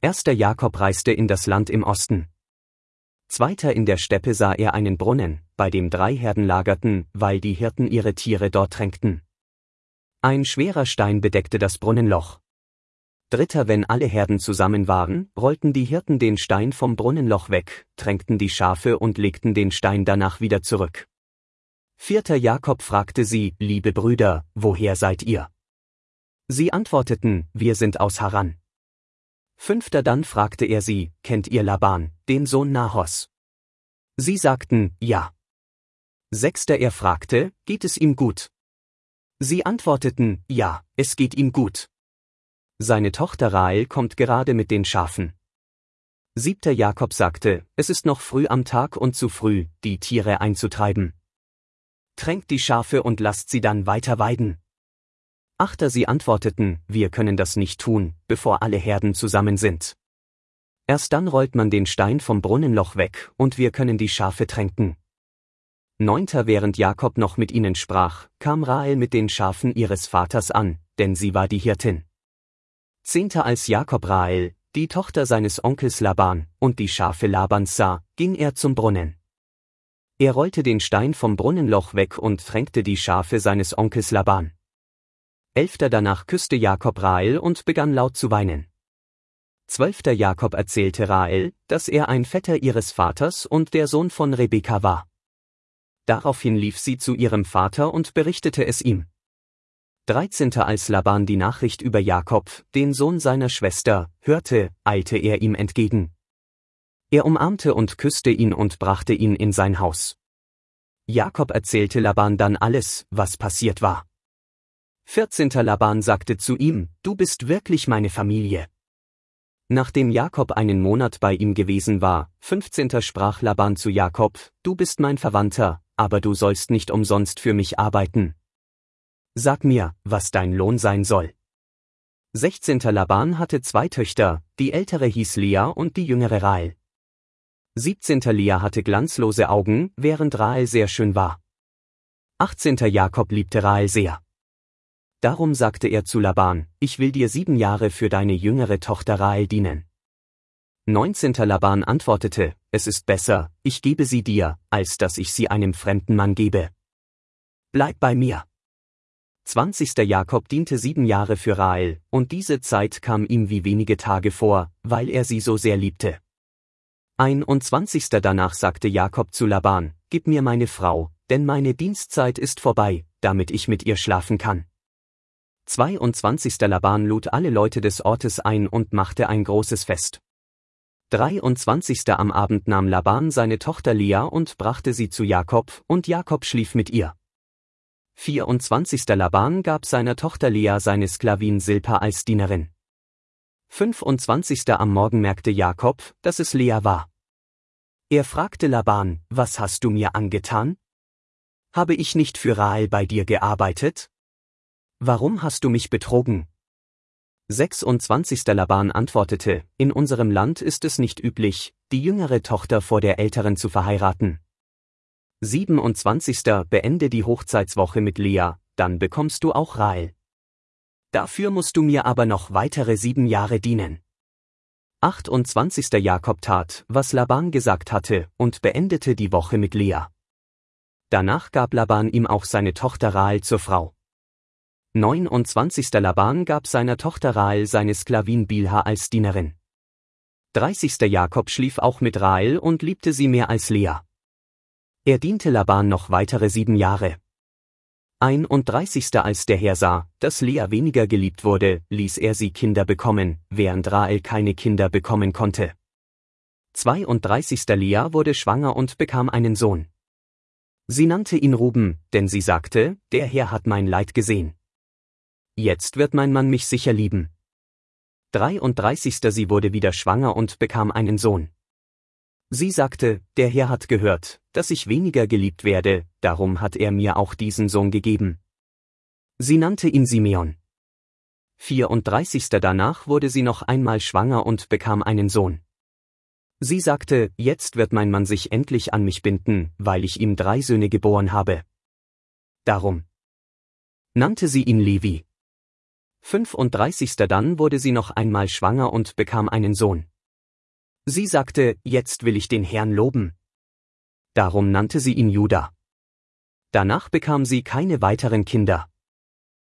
Erster Jakob reiste in das Land im Osten. Zweiter in der Steppe sah er einen Brunnen, bei dem 3 Herden lagerten, weil die Hirten ihre Tiere dort tränkten. Ein schwerer Stein bedeckte das Brunnenloch. Dritter, wenn alle Herden zusammen waren, rollten die Hirten den Stein vom Brunnenloch weg, tränkten die Schafe und legten den Stein danach wieder zurück. Vierter, Jakob fragte sie: Liebe Brüder, woher seid ihr? Sie antworteten: Wir sind aus Haran. Fünfter, dann fragte er sie: Kennt ihr Laban, den Sohn Nahors? Sie sagten: Ja. Sechster, er fragte: Geht es ihm gut? Sie antworteten: Ja, es geht ihm gut. Seine Tochter Rahel kommt gerade mit den Schafen. Siebter, Jakob sagte: Es ist noch früh am Tag und zu früh, die Tiere einzutreiben. Tränkt die Schafe und lasst sie dann weiter weiden. Achter, sie antworteten: Wir können das nicht tun, bevor alle Herden zusammen sind. Erst dann rollt man den Stein vom Brunnenloch weg, und wir können die Schafe tränken. Neunter, während Jakob noch mit ihnen sprach, kam Rahel mit den Schafen ihres Vaters an, denn sie war die Hirtin. Zehnter, als Jakob Rahel, die Tochter seines Onkels Laban, und die Schafe Labans sah, ging er zum Brunnen. Er rollte den Stein vom Brunnenloch weg und tränkte die Schafe seines Onkels Laban. Elfter, danach küsste Jakob Rahel und begann laut zu weinen. Zwölfter, Jakob erzählte Rahel, dass er ein Vetter ihres Vaters und der Sohn von Rebekka war. Daraufhin lief sie zu ihrem Vater und berichtete es ihm. 13. Als Laban die Nachricht über Jakob, den Sohn seiner Schwester, hörte, eilte er ihm entgegen. Er umarmte und küsste ihn und brachte ihn in sein Haus. Jakob erzählte Laban dann alles, was passiert war. 14. Laban sagte zu ihm: Du bist wirklich meine Familie. Nachdem Jakob einen Monat bei ihm gewesen war, 15. sprach Laban zu Jakob: Du bist mein Verwandter, aber du sollst nicht umsonst für mich arbeiten. Sag mir, was dein Lohn sein soll. 16. Laban hatte 2 Töchter, die ältere hieß Lea und die jüngere Rahel. 17. Lea hatte glanzlose Augen, während Rahel sehr schön war. 18. Jakob liebte Rahel sehr. Darum sagte er zu Laban: Ich will dir 7 Jahre für deine jüngere Tochter Rahel dienen. 19. Laban antwortete: Es ist besser, ich gebe sie dir, als dass ich sie einem fremden Mann gebe. Bleib bei mir. 20. Jakob diente 7 Jahre für Rahel, und diese Zeit kam ihm wie wenige Tage vor, weil er sie so sehr liebte. 21. Danach sagte Jakob zu Laban: Gib mir meine Frau, denn meine Dienstzeit ist vorbei, damit ich mit ihr schlafen kann. 22. Laban lud alle Leute des Ortes ein und machte ein großes Fest. 23. Am Abend nahm Laban seine Tochter Lea und brachte sie zu Jakob, und Jakob schlief mit ihr. 24. Laban gab seiner Tochter Lea seine Sklavin Silpa als Dienerin. 25. Am Morgen merkte Jakob, dass es Lea war. Er fragte Laban: Was hast du mir angetan? Habe ich nicht für Rahel bei dir gearbeitet? Warum hast du mich betrogen? 26. Laban antwortete: In unserem Land ist es nicht üblich, die jüngere Tochter vor der älteren zu verheiraten. 27. Beende die Hochzeitswoche mit Lea, dann bekommst du auch Rahel. Dafür musst du mir aber noch weitere 7 Jahre dienen. 28. Jakob tat, was Laban gesagt hatte, und beendete die Woche mit Lea. Danach gab Laban ihm auch seine Tochter Rahel zur Frau. 29. Laban gab seiner Tochter Rahel seine Sklavin Bilha als Dienerin. 30. Jakob schlief auch mit Rahel und liebte sie mehr als Lea. Er diente Laban noch weitere 7 Jahre. 31. Als der Herr sah, dass Lea weniger geliebt wurde, ließ er sie Kinder bekommen, während Rahel keine Kinder bekommen konnte. 32. Lea wurde schwanger und bekam einen Sohn. Sie nannte ihn Ruben, denn sie sagte: Der Herr hat mein Leid gesehen. Jetzt wird mein Mann mich sicher lieben. 33. Sie wurde wieder schwanger und bekam einen Sohn. Sie sagte: Der Herr hat gehört, dass ich weniger geliebt werde, darum hat er mir auch diesen Sohn gegeben. Sie nannte ihn Simeon. 34. Danach wurde sie noch einmal schwanger und bekam einen Sohn. Sie sagte: Jetzt wird mein Mann sich endlich an mich binden, weil ich ihm 3 Söhne geboren habe. Darum nannte sie ihn Levi. 35. Dann wurde sie noch einmal schwanger und bekam einen Sohn. Sie sagte, jetzt will ich den Herrn loben. Darum nannte sie ihn Juda. Danach bekam sie keine weiteren Kinder.